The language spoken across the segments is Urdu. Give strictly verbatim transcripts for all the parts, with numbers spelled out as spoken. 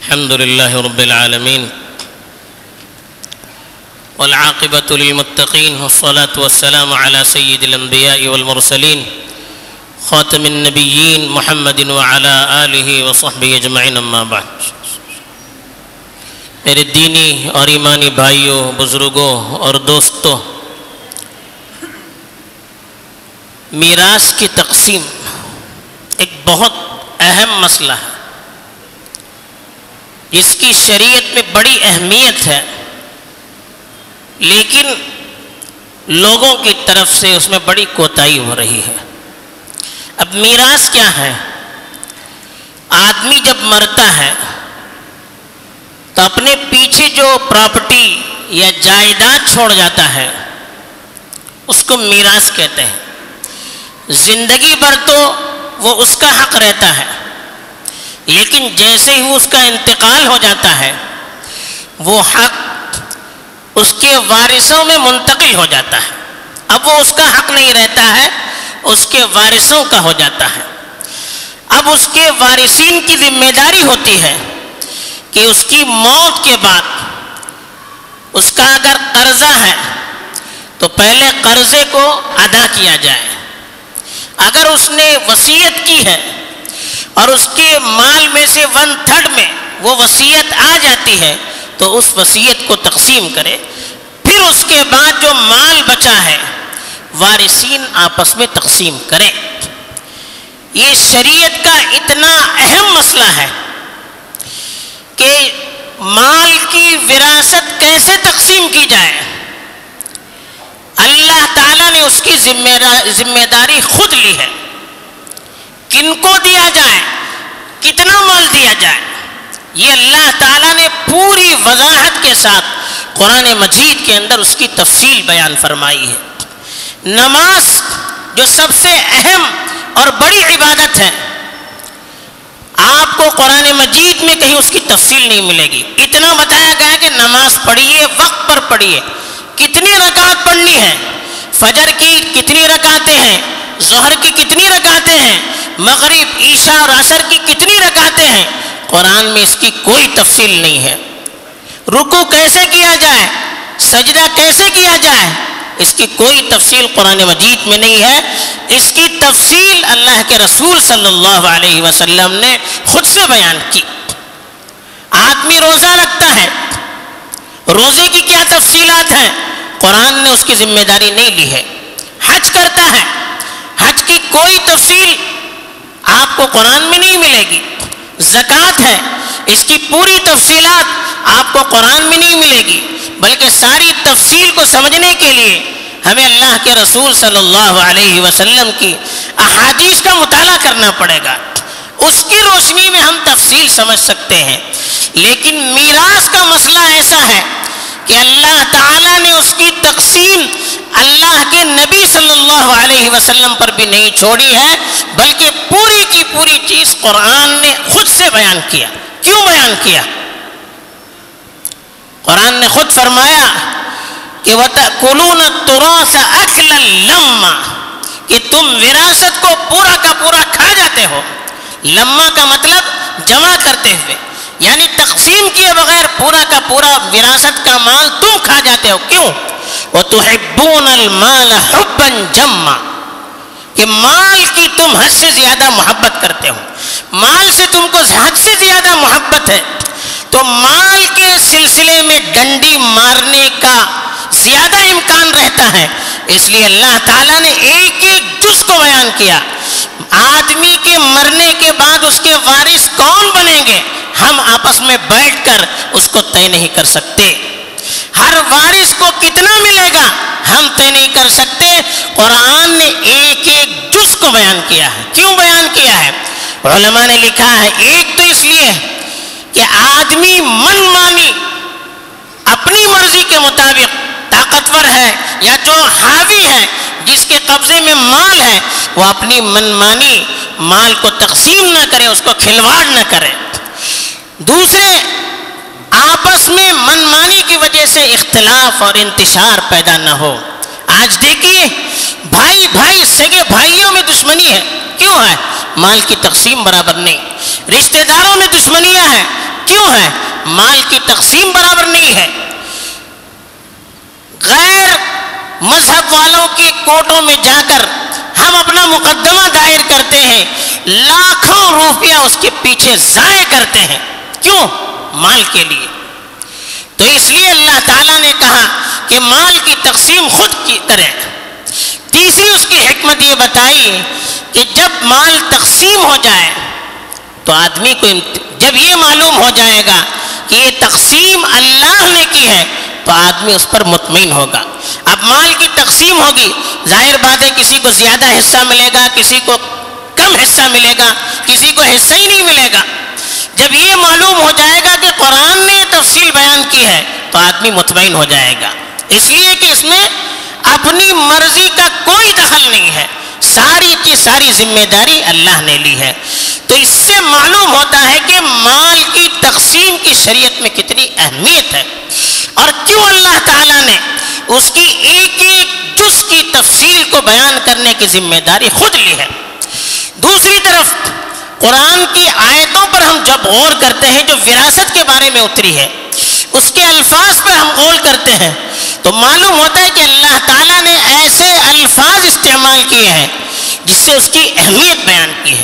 الحمد لله رب العالمين والعاقبة للمتقين والصلاة والسلام على سيد الأنبياء والمرسلين خاتم النبيين محمد وعلى آله وصحبه اجمعین اما بعد۔ میرے دینی اور ایمانی بھائیوں، بزرگوں اور دوستوں، میراث کی تقسیم ایک بہت اہم مسئلہ ہے جس کی شریعت میں بڑی اہمیت ہے، لیکن لوگوں کی طرف سے اس میں بڑی کوتاہی ہو رہی ہے۔ اب میراث کیا ہے؟ آدمی جب مرتا ہے تو اپنے پیچھے جو پراپرٹی یا جائیداد چھوڑ جاتا ہے اس کو میراث کہتے ہیں۔ زندگی بھر تو وہ اس کا حق رہتا ہے، لیکن جیسے ہی اس کا انتقال ہو جاتا ہے وہ حق اس کے وارثوں میں منتقل ہو جاتا ہے۔ اب وہ اس کا حق نہیں رہتا ہے، اس کے وارثوں کا ہو جاتا ہے۔ اب اس کے وارثین کی ذمہ داری ہوتی ہے کہ اس کی موت کے بعد اس کا اگر قرضہ ہے تو پہلے قرضے کو ادا کیا جائے۔ اگر اس نے وصیت کی ہے اور اس کے مال میں سے ون تھرڈ میں وہ وصیت آ جاتی ہے تو اس وصیت کو تقسیم کرے، پھر اس کے بعد جو مال بچا ہے وارثین آپس میں تقسیم کریں۔ یہ شریعت کا اتنا اہم مسئلہ ہے کہ مال کی وراثت کیسے تقسیم کی جائے۔ اللہ تعالیٰ نے اس کی ذمہ داری خود لی ہے، کن کو دیا جائے، کتنا مال دیا جائے، یہ اللہ تعالیٰ نے پوری وضاحت کے ساتھ قرآن مجید کے اندر اس کی تفصیل بیان فرمائی ہے۔ نماز جو سب سے اہم اور بڑی عبادت ہے، آپ کو قرآن مجید میں کہیں اس کی تفصیل نہیں ملے گی۔ اتنا بتایا گیا ہے کہ نماز پڑھیے، وقت پر پڑھیے، کتنی رکعت پڑھنی ہے، فجر کی کتنی رکعتیں ہیں، ظہر کی کتنی رکعتیں ہیں، مغرب، عشاء اور عصر کی کتنی رکعتیں ہیں، قرآن میں اس کی کوئی تفصیل نہیں ہے۔ رکوع کیسے کیا جائے، سجدہ کیسے کیا جائے، اس کی کوئی تفصیل قرآن مجید میں نہیں ہے۔ اس کی تفصیل اللہ کے رسول صلی اللہ علیہ وسلم نے خود سے بیان کی۔ آدمی روزہ رکھتا ہے، روزے کی کیا تفصیلات ہیں، قرآن نے اس کی ذمہ داری نہیں لی ہے۔ حج کرتا ہے، حج کی کوئی تفصیل آپ کو قرآن میں نہیں ملے گی۔ زکوٰۃ ہے، اس کی پوری تفصیلات آپ کو قرآن میں نہیں ملے گی، بلکہ ساری تفصیل کو سمجھنے کے لیے ہمیں اللہ کے رسول صلی اللہ علیہ وسلم کی احادیث کا مطالعہ کرنا پڑے گا، اس کی روشنی میں ہم تفصیل سمجھ سکتے ہیں۔ لیکن میراث کا مسئلہ ایسا ہے کہ اللہ تعالیٰ نے اس کی تقسیم اللہ کے نبی صلی اللہ علیہ وسلم پر بھی نہیں چھوڑی ہے، بلکہ پوری کی پوری چیز قرآن نے خود سے بیان کیا۔ کیوں بیان کیا؟ قرآن نے خود فرمایا کہ وَتَأْكُلُونَ التُّرَاثَ أَكْلًا لَمًّا، کہ تم وراثت کو پورا کا پورا کھا جاتے ہو۔ لمّا کا مطلب جمع کرتے ہوئے، یعنی تقسیم کیے بغیر پورا کا پورا وراثت کا مال تم کھا جاتے ہو۔ کیوں؟ وَتُحِبُّونَ الْمَالَ حُبًّا جَمًّا، کہ مال کی تم حد سے زیادہ محبت کرتے ہو، مال سے تم کو حد سے زیادہ محبت ہے، تو مال کے سلسلے میں ڈنڈی مارنے کا زیادہ امکان رہتا ہے۔ اس لیے اللہ تعالیٰ نے ایک ایک جز کو بیان کیا۔ آدمی کے مرنے کے بعد اس کے وارث کون بنیں گے، ہم آپس میں بیٹھ کر اس کو طے نہیں کر سکتے۔ ہر وارث کو کتنا ملے گا ہم طے نہیں کر سکتے۔ قرآن نے ایک ایک جز کو بیان کیا ہے۔ کیوں بیان کیا ہے؟ علماء نے لکھا ہے، ایک تو اس لیے کہ آدمی من مانی اپنی مرضی کے مطابق طاقتور ہے یا جو حاوی ہے، جس کے قبضے میں مال ہے، وہ اپنی من مانی مال کو تقسیم نہ کرے، اس کو کھلواڑ نہ کرے۔ دوسرے، آپس میں من مانی کی وجہ سے اختلاف اور انتشار پیدا نہ ہو۔ آج دیکھیے بھائی بھائی سگے بھائیوں میں دشمنی ہے، کیوں ہے؟ مال کی تقسیم برابر نہیں۔ رشتہ داروں میں دشمنیاں ہیں، کیوں ہے؟ مال کی تقسیم برابر نہیں ہے. غیر مذہب والوں کی کوٹوں میں جا کر ہم اپنا مقدمہ دائر کرتے ہیں، لاکھوں روپیہ اس کے پیچھے ضائع کرتے ہیں. کیوں؟ مال کے لیے. تو اس لیے اللہ تعالیٰ نے کہا کہ مال کی تقسیم خود کی کریں. تیسری اس کی حکمت یہ بتائی کہ جب مال تقسیم ہو جائے تو آدمی کو جب یہ معلوم ہو جائے گا کہ یہ تقسیم اللہ نے کی ہے تو آدمی اس پر مطمئن ہوگا. اب مال کی تقسیم ہوگی، ظاہر بات ہے کسی کو زیادہ حصہ ملے گا، کسی کو کم حصہ ملے گا، کسی کو حصہ ہی نہیں ملے گا. جب یہ معلوم ہو جائے گا کہ قرآن نے تفصیل بیان کی ہے تو آدمی مطمئن ہو جائے گا، اس لیے کہ اس میں اپنی مرضی کا کوئی دخل نہیں ہے، ساری کی ساری ذمہ داری اللہ نے لی ہے. تو اس سے معلوم ہوتا ہے کہ مال کی تقسیم کی شریعت میں کتنی اہمیت ہے اور کیوں اللہ تعالیٰ نے اس کی ایک ایک جز کی تفصیل کو بیان کرنے کی ذمہ داری خود لی ہے. دوسری طرف قرآن کی آیتوں پر ہم جب غور کرتے ہیں جو وراثت کے بارے میں اتری ہے، اس کے الفاظ پر ہم غور کرتے ہیں تو معلوم ہوتا ہے کہ اللہ تعالیٰ نے ایسے الفاظ استعمال کیے ہیں جس سے اس کی اہمیت بیان کی ہے.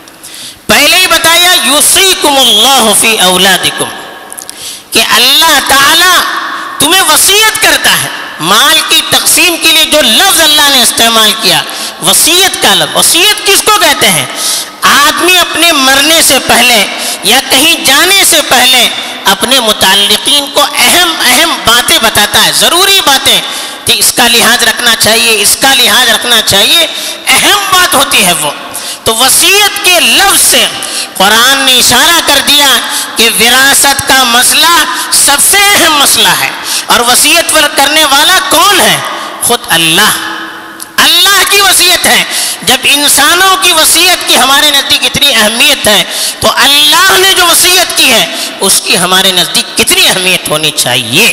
پہلے ہی بتایا یوصیکم اللہ فی اولادکم، کہ اللہ تعالیٰ تمہیں وصیت کرتا ہے. مال کی تقسیم کے لیے جو لفظ اللہ نے استعمال کیا وصیت کا لفظ. وصیت کس کو کہتے ہیں؟ آدمی اپنے مرنے سے پہلے یا کہیں جانے سے پہلے اپنے متعلقین کو اہم اہم باتیں بتاتا ہے، ضروری باتیں کہ اس کا لحاظ رکھنا چاہیے، اس کا لحاظ رکھنا چاہیے، اہم بات ہوتی ہے وہ. تو وصیت کے لفظ سے قرآن نے اشارہ کر دیا کہ وراثت کا مسئلہ سب سے اہم مسئلہ ہے. اور وصیت کرنے والا کون ہے؟ خود اللہ. اللہ کی وصیت ہے. جب انسانوں کی وصیت کی ہمارے نزدیک اتنی اہمیت ہے تو اللہ نے جو وصیت کی ہے اس کی ہمارے نزدیک کتنی اہمیت ہونی چاہیے.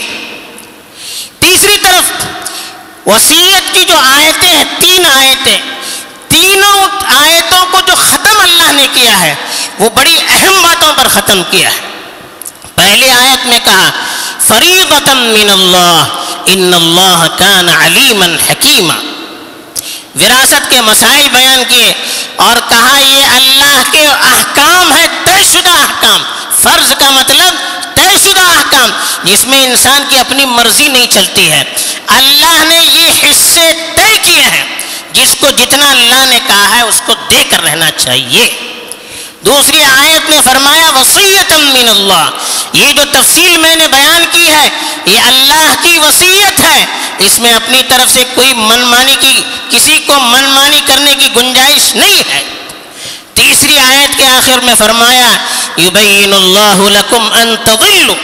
تیسری طرف وصیت کی جو آیتیں ہیں، تین آیتیں، تینوں آیتوں کو جو ختم اللہ نے کیا ہے وہ بڑی اہم باتوں پر ختم کیا ہے. پہلی آیت میں کہا فریضۃ من اللہ ان اللہ کان علیما حکیما. وراثت کے مسائل بیان کیے اور کہا یہ اللہ کے احکام ہے، طے شدہ احکام. فرض کا مطلب طے شدہ احکام جس میں انسان کی اپنی مرضی نہیں چلتی ہے. اللہ نے یہ حصے طے کیے ہیں، جس کو جتنا اللہ نے کہا ہے اس کو دے کر رہنا چاہیے. دوسری آیت میں فرمایا وصیۃ من اللہ. یہ جو تفصیل میں نے بیان کی ہے یہ اللہ کی وصیت ہے، اس میں اپنی طرف سے کوئی منمانی کی کسی کو منمانی کرنے کی گنجائش نہیں ہے. تیسری آیت کے آخر میں فرمایا یبین اللہ لکم ان تضلوا.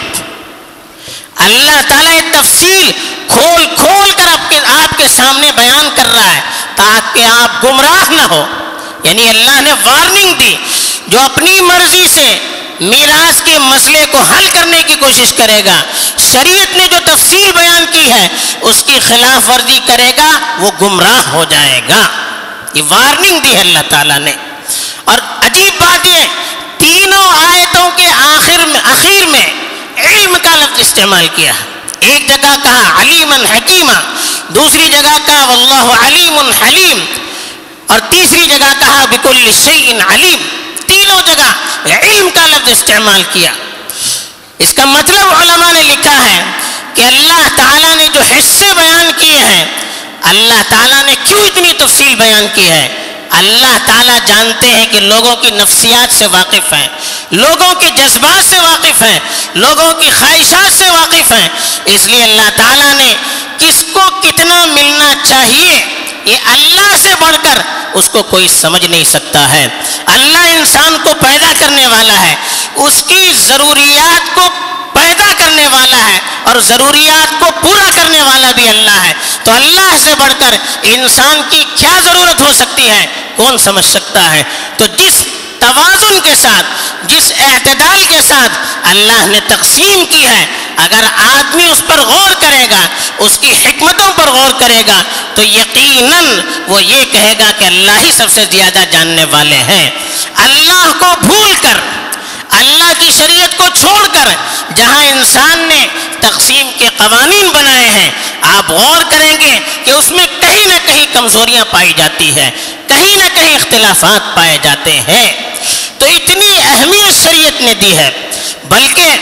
اللہ تعالیٰ یہ تفصیل کھول کھول کر آپ کے آپ کے سامنے بیان کر رہا ہے تاکہ آپ گمراہ نہ ہو. یعنی اللہ نے وارننگ دی جو اپنی مرضی سے میراث کے مسئلے کو حل کرنے کی کوشش کرے گا، شریعت نے جو تفصیل بیان کی ہے اس کی خلاف ورزی کرے گا وہ گمراہ ہو جائے گا. یہ وارننگ دی ہے اللہ تعالیٰ نے. اور عجیب بات یہ تینوں آیتوں کے آخر میں اخیر میں علم کا لفظ استعمال کیا. ایک جگہ کہا علیما حکیما، دوسری جگہ کہا واللہ علیم حلیم، اور تیسری جگہ کہا بکل شیء علیم. تینوں جگہ علم کا لفظ استعمال کیا. اس کا مطلب علماء نے لکھا ہے کہ اللہ تعالیٰ نے جو حصے بیان کیے ہیں اللہ تعالیٰ نے کیوں اتنی تفصیل بیان کی ہے؟ اللہ تعالیٰ جانتے ہیں کہ لوگوں کی نفسیات سے واقف ہیں، لوگوں کے جذبات سے واقف ہیں، لوگوں کی خواہشات سے واقف ہیں. اس لیے اللہ تعالیٰ نے کس کو کتنا ملنا چاہیے یہ اللہ سے بڑھ کر اس کو کوئی سمجھ نہیں سکتا ہے. اللہ انسان کو پیدا کرنے والا ہے، اس کی ضروریات کو پیدا کرنے والا ہے اور ضروریات کو پورا کرنے والا بھی اللہ ہے. تو اللہ سے بڑھ کر انسان کی کیا ضرورت ہو سکتی ہے کون سمجھ سکتا ہے؟ تو جس توازن کے ساتھ، جس اعتدال کے ساتھ اللہ نے تقسیم کی ہے، اگر آدمی اس پر غور کرے گا، اس کی حکمتوں پر غور کرے گا تو یقیناً وہ یہ کہے گا کہ اللہ ہی سب سے زیادہ جاننے والے ہیں. اللہ کو بھول کر اللہ کی شریعت کو چھوڑ کر جہاں انسان نے تقسیم کے قوانین بنائے ہیں، آپ غور کریں گے کہ اس میں کہیں نہ کہیں کمزوریاں پائی جاتی ہے، کہیں نہ کہیں اختلافات پائے جاتے ہیں۔ تو اتنی اہمیت شریعت نے دی ہے، بلکہ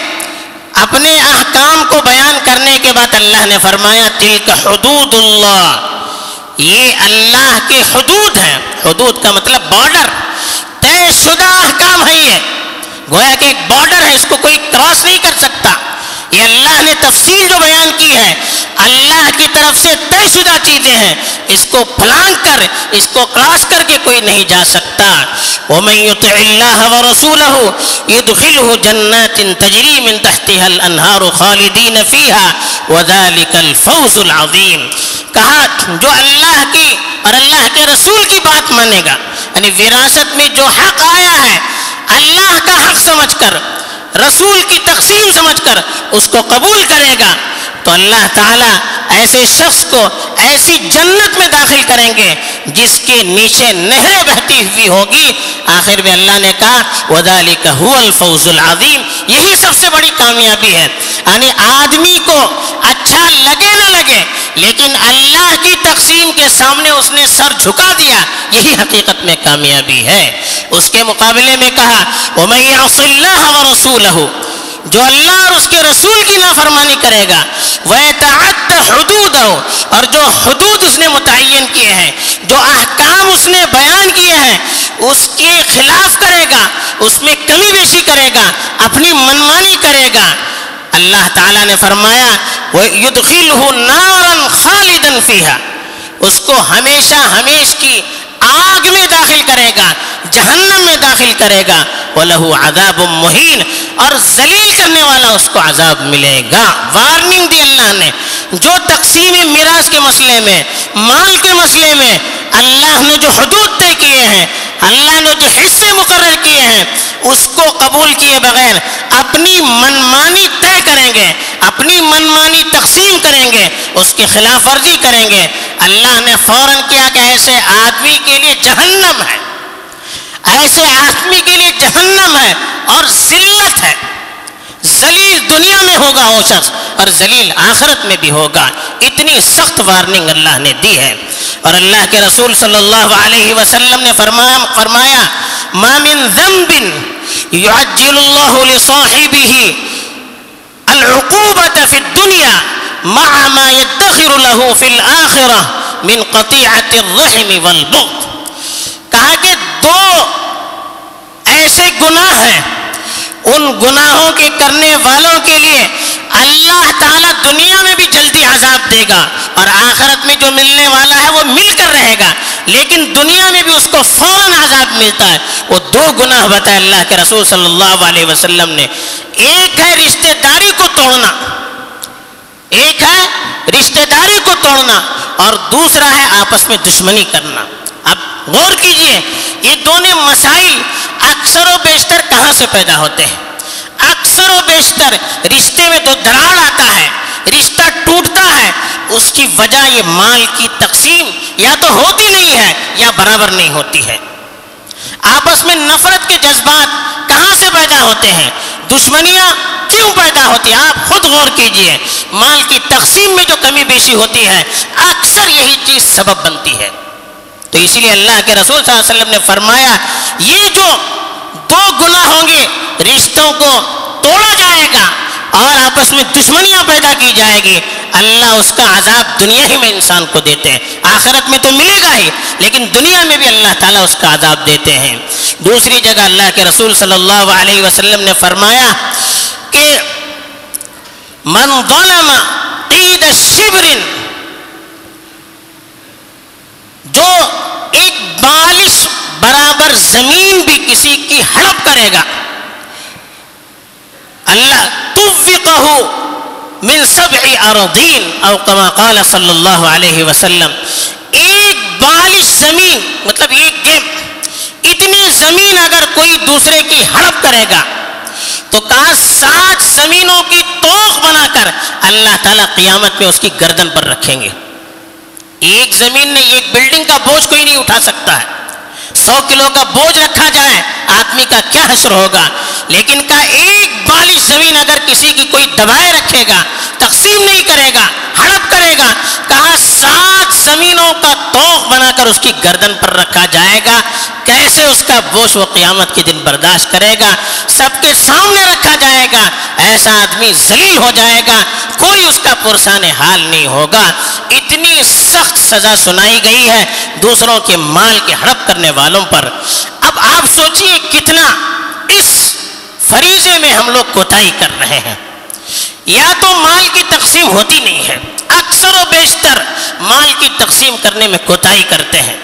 اپنے احکام کو بیان کرنے کے بعد اللہ نے فرمایا تلک حدود اللہ، یہ اللہ کے حدود ہیں۔ حدود کا مطلب بارڈر، طے شدہ احکام ہے، یہ گویا کہ ایک بارڈر ہے، اس کو کوئی کراس نہیں کر سکتا۔ یہ اللہ نے تفصیل جو بیان کی ہے، اللہ کی طرف سے طے شدہ چیزیں ہیں، اس کو پھلانگ کر، اس کو کراس کر کے کوئی نہیں جا سکتا۔ وَمَن يُطِعِ اللَّهَ وَرَسُولَهُ يُدْخِلْهُ جَنَّاتٍ تَجْرِي مِن تَحْتِهَا الْأَنْهَارُ خَالِدِينَ فِيهَا وَذَلِكَ الْفَوْزُ الْعَظِيمُ۔ کہا جو اللہ کی اور اللہ کے رسول کی بات مانے گا، یعنی وراثت میں جو حق آیا ہے اللہ کا حق سمجھ کر، رسول کی تقسیم سمجھ کر اس کو قبول کرے گا، تو اللہ تعالیٰ ایسے شخص کو ایسی جنت میں داخل کریں گے جس کے نیچے نہریں بہتی ہوئی ہوگی۔ آخر میں اللہ نے کہا وَذَلِكَ هُوَ الْفَوْزُ الْعَظِيمُ، یہی سب سے بڑی کامیابی ہے۔ یعنی آدمی کو اچھا لگے نہ لگے، لیکن اللہ کی تقسیم کے سامنے اس نے سر جھکا دیا، یہی حقیقت میں کامیابی ہے۔ اس کے مقابلے میں کہا وَمَن يَعْصِ اللَّهَ وَرَسُولَهُ، جو اللہ اور اس کے رسول کی نافرمانی کرے گا، وَيَتَعَدَّ حُدُودَهُ، اور جو حدود اس نے متعین کیے ہیں، جو احکام اس نے بیان کیے ہیں، اس کے خلاف کرے گا، اس میں کمی بیشی کرے گا، اپنی منمانی کرے گا، اللہ تعالیٰ نے فرمایا وَيُدْخِلْهُ نَارًا خَالِدًا فِيهَا، اس کو ہمیشہ ہمیش کی آگ میں داخل کرے گا، جہنم میں داخل کرے گا، وَلَهُ عَذَابٌ مُّهِينٌ، اور ذلیل کرنے والا اس کو عذاب ملے گا۔ وارننگ دی اللہ نے۔ جو تقسیم میراث کے مسئلے میں، مال کے مسئلے میں اللہ نے جو حدود طے کیے ہیں، اللہ نے جو حصے مقرر کیے ہیں، اس کو قبول کیے بغیر اپنی منمانی طے کریں گے، اپنی منمانی تقسیم کریں گے، اس کی خلاف ورزی کریں گے، اللہ نے فوراً کیا کہ ایسے آدمی کے لیے جہنم ہے، ایسے آدمی کے لیے جہنم ہے اور ذلت ہے۔ ذلیل دنیا میں ہوگا وہ شخص اور ذلیل آخرت میں بھی ہوگا۔ اتنی سخت وارننگ اللہ نے دی ہے۔ اور اللہ کے رسول صلی اللہ علیہ وسلم نے فرمایا فرمایا ما من ذنب يعجل الله لصاحبه العقوبة في الدنيا مع ما يدخر له في الآخرة من قطيعة الرحم والبغض۔ کہا کہ دو ایسے گناہ ہیں، ان گناہوں کے کرنے والوں کے لیے اللہ تعالیٰ دنیا میں بھی جلدی عذاب دے گا اور آخرت میں جو ملنے والا ہے وہ مل کر رہے گا، لیکن دنیا میں بھی اس کو فوراً عذاب ملتا ہے۔ وہ دو گناہ بتائے اللہ کے رسول صلی اللہ علیہ وسلم نے۔ ایک ہے رشتہ داری کو توڑنا، ایک ہے رشتہ داری کو توڑنا، اور دوسرا ہے آپس میں دشمنی کرنا۔ اب غور کیجئے، یہ دونوں مسائل اکثر و بیشتر کہاں سے پیدا ہوتے ہیں؟ اکثر و بیشتر رشتے میں تو دراڑ آتا ہے، رشتہ ٹوٹتا ہے، اس کی وجہ یہ مال کی تقسیم یا تو ہوتی نہیں ہے یا برابر نہیں ہوتی ہے۔ آپس میں نفرت کے جذبات کہاں سے پیدا ہوتے ہیں؟ دشمنیاں کیوں پیدا ہوتی ہیں؟ آپ خود غور کیجئے، مال کی تقسیم میں جو کمی بیشی ہوتی ہے اکثر یہی چیز سبب بنتی ہے۔ تو اسی لیے اللہ کے رسول صلی اللہ علیہ وسلم نے فرمایا یہ جو دو گناہ ہوں گے، رشتوں کو توڑا جائے گا اور آپس میں دشمنیاں پیدا کی جائے گی، اللہ اس کا عذاب دنیا ہی میں انسان کو دیتے ہیں۔ آخرت میں تو ملے گا ہی، لیکن دنیا میں بھی اللہ تعالیٰ اس کا عذاب دیتے ہیں۔ دوسری جگہ اللہ کے رسول صلی اللہ علیہ وسلم نے فرمایا کہ من ظلم قید شبر، جو ایک بالش برابر زمین بھی کسی کی ہڑپ کرے گا، اللہ توفقہ من سبع اراضین او کما قال صلی اللہ علیہ وسلم، ایک بالش زمین مطلب ایک گیم، اتنی زمین اگر کوئی دوسرے کی ہڑپ کرے گا تو کہا سات زمینوں کی توق بنا کر اللہ تعالیٰ قیامت میں اس کی گردن پر رکھیں گے۔ ایک زمین نے ایک بلڈنگ کا بوجھ کوئی نہیں اٹھا سکتا ہے۔ سو کلو کا بوجھ رکھا جائے آدمی کا کیا حشر ہوگا، لیکن کہا ایک بالی زمین اگر کسی کی کوئی دبائے رکھے گا، تقسیم نہیں کرے گا، ہڑپ کرے گا، کہا سات زمینوں کا توق بنا کر اس کی گردن پر رکھا جائے گا، کیسے اس کا بوجھ وہ قیامت کے دن برداشت کرے گا؟ سب کے سامنے رکھا جائے گا، ایسا آدمی ذلیل ہو جائے گا، کوئی اس کا پرسان حال نہیں ہوگا۔ اتنی سخت سزا سنائی گئی ہے دوسروں کے مال کے ہڑپ کرنے والوں پر۔ اب آپ سوچئے کتنا اس فریضے میں ہم لوگ کوتاہی کر رہے ہیں۔ یا تو مال کی تقسیم ہوتی نہیں ہے، اکثر و بیشتر مال کی تقسیم کرنے میں کوتاہی کرتے ہیں۔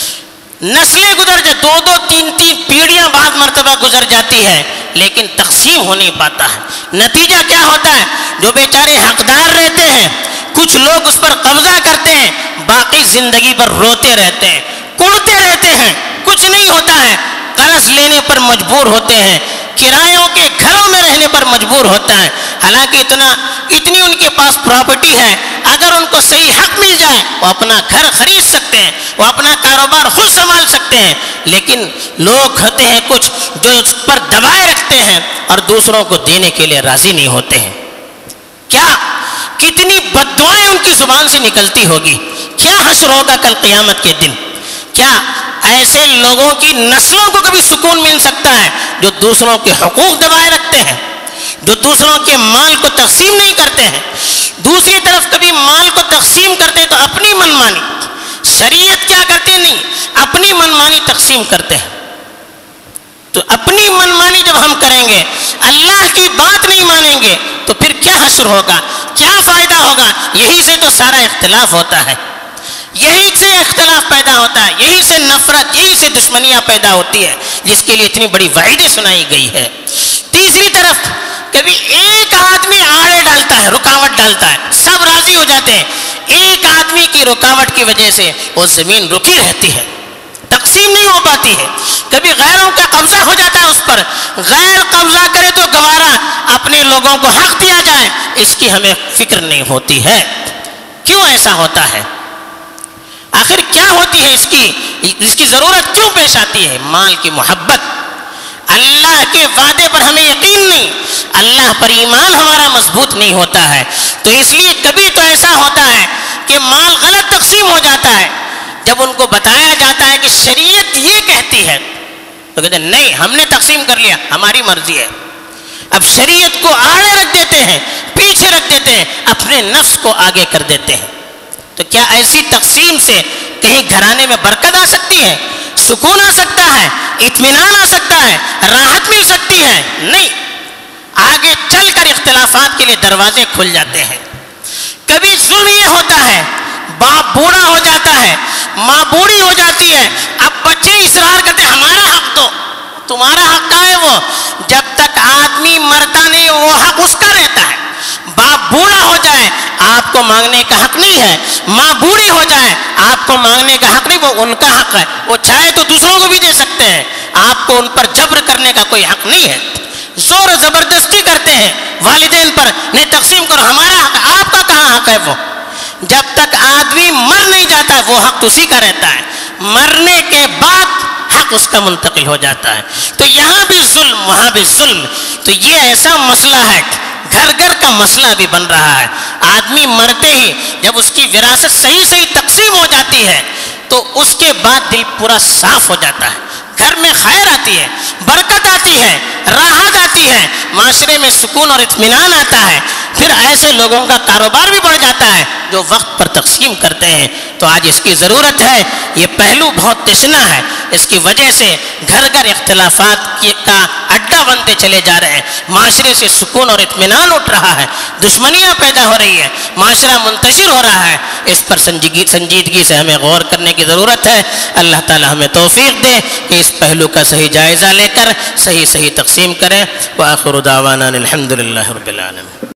نسلیں گزر جائے، دو دو تین تین پیڑھیاں بعض مرتبہ گزر جاتی ہے، لیکن تقسیم ہو نہیں پاتا ہے۔ نتیجہ کیا ہوتا ہے؟ جو بیچارے حقدار رہتے ہیں، کچھ لوگ اس پر قبضہ کرتے ہیں، باقی زندگی پر روتے رہتے ہیں، کڑتے رہتے ہیں، کچھ نہیں ہوتا ہے، قرض لینے پر مجبور ہوتے ہیں، کرایوں کے گھروں میں رہنے پر مجبور ہوتا ہے۔ حالانکہ اتنا اتنی ان کے پاس پراپرٹی ہے، اگر ان کو صحیح حق مل جائے وہ اپنا گھر خرید سکتے ہیں، وہ اپنا کاروبار خود سنبھال سکتے ہیں، لیکن لوگ ہوتے ہیں کچھ جو اس پر دبائے رکھتے ہیں اور دوسروں کو دینے کے لیے راضی نہیں ہوتے ہیں۔ کیا کتنی بد دعائیں ان کی زبان سے نکلتی ہوگی، کیا حشر ہوگا کل قیامت کے دن؟ کیا ایسے لوگوں کی نسلوں کو کبھی سکون مل سکتا ہے جو دوسروں کے حقوق دبائے رکھتے ہیں، جو دوسروں کے مال کو تقسیم نہیں کرتے ہیں؟ دوسری طرف کبھی مال کو تقسیم کرتے ہیں تو اپنی منمانی، شریعت کیا کرتے نہیں، اپنی منمانی تقسیم کرتے ہیں۔ تو اپنی منمانی جب ہم کریں گے، اللہ کی بات نہیں مانیں گے، تو پھر کیا حشر ہوگا، کیا فائدہ ہوگا؟ یہی سے تو سارا اختلاف ہوتا ہے، یہی سے اختلاف پیدا ہوتا ہے، یہی سے نفرت، یہی سے دشمنیاں پیدا ہوتی ہے، جس کے لیے اتنی بڑی وعیدیں سنائی گئی ہے۔ تیسری طرف کبھی ایک آدمی آڑے ڈالتا ہے، رکاوٹ ڈالتا ہے، سب راضی ہو جاتے ہیں، ایک آدمی کی رکاوٹ کی وجہ سے وہ زمین رکی رہتی ہے، تقسیم نہیں ہو پاتی ہے۔ کبھی غیروں کا قبضہ ہو جاتا ہے اس پر، غیر قبضہ کرے تو گوارا اپنے لوگوں کو حق دیا جائے، اس کی ہمیں فکر نہیں ہوتی ہے۔ کیوں ایسا ہوتا ہے؟ آخر کیا ہوتی ہے اس کی اس کی ضرورت کیوں پیش آتی ہے؟ مال کی محبت، اللہ کے وعدے پر ہمیں یقین نہیں، اللہ پر ایمان ہمارا مضبوط نہیں ہوتا ہے، تو اس لیے کبھی تو ایسا ہوتا ہے کہ مال غلط تقسیم ہو جاتا ہے۔ جب ان کو بتایا جاتا ہے کہ شریعت یہ کہتی ہے تو کہتے ہیں نہیں، ہم نے تقسیم کر لیا، ہماری مرضی ہے۔ اب شریعت کو آڑے رکھ دیتے ہیں، پیچھے رکھ دیتے ہیں، اپنے نفس کو آگے کر دیتے ہیں۔ تو کیا ایسی تقسیم سے کہیں گھرانے میں برکت آ سکتی ہے، سکون آ سکتا ہے، اطمینان آ سکتا ہے، راحت مل سکتی ہے؟ نہیں، آگے چل کر اختلافات کے لیے دروازے کھل جاتے ہیں۔ کبھی ظلم یہ ہوتا ہے، باپ بوڑھا ہو جاتا ہے، ماں بوڑھی ہو جاتی ہے، اب بچے اصرار کرتے ہیں ہمارا حق دو، تمہارا حق کا ہے وہ، جب تک آدمی مرتا نہیں وہ حق اس کا رہتا ہے۔ باپ بوڑھا ہو جائے آپ کو مانگنے کا حق نہیں ہے، ماں بوڑھی ہو جائے آپ کو مانگنے کا حق نہیں، وہ ان کا حق ہے، وہ چاہے تو دوسروں کو بھی دے سکتے ہیں، آپ کو ان پر جبر کرنے کا کوئی حق نہیں ہے۔ زور زبردستی کرتے ہیں والدین پر، نہیں تقسیم کرو، ہمارا حق، آپ کا کہاں حق ہے؟ وہ جب تک آدمی مر نہیں جاتا وہ حق اسی کا رہتا ہے، مرنے کے بعد حق اس کا منتقل ہو جاتا ہے۔ تو یہاں بھی ظلم وہاں بھی ظلم، تو یہ ایسا مسئلہ ہے، گھر گھر کا مسئلہ بھی بن رہا ہے۔ آدمی مرتے ہی جب اس کی وراثت صحیح صحیح تقسیم ہو جاتی ہے تو اس کے بعد دل پورا صاف ہو جاتا ہے، گھر میں خیر آتی ہے، برکت آتی ہے، راحت آتی ہے، معاشرے میں سکون اور اطمینان آتا ہے، پھر ایسے لوگوں کا کاروبار بھی بڑھ جاتا ہے جو وقت پر تقسیم کرتے ہیں۔ تو آج اس کی ضرورت ہے، یہ پہلو بہت تشنا ہے، اس کی وجہ سے گھر گھر اختلافات کا اڈا بنتے چلے جا رہے ہیں، معاشرے سے سکون اور اطمینان اٹھ رہا ہے، دشمنیاں پیدا ہو رہی ہے، معاشرہ منتشر ہو رہا ہے۔ اس پر سنجیدگی سے ہمیں غور کرنے کی ضرورت ہے۔ اللہ تعالی ہمیں توفیق دے کہ اس پہلو کا صحیح جائزہ لے کر صحیح صحیح تقسیم کریں۔ وآخر دعوانا الحمد للہ رب العالمین۔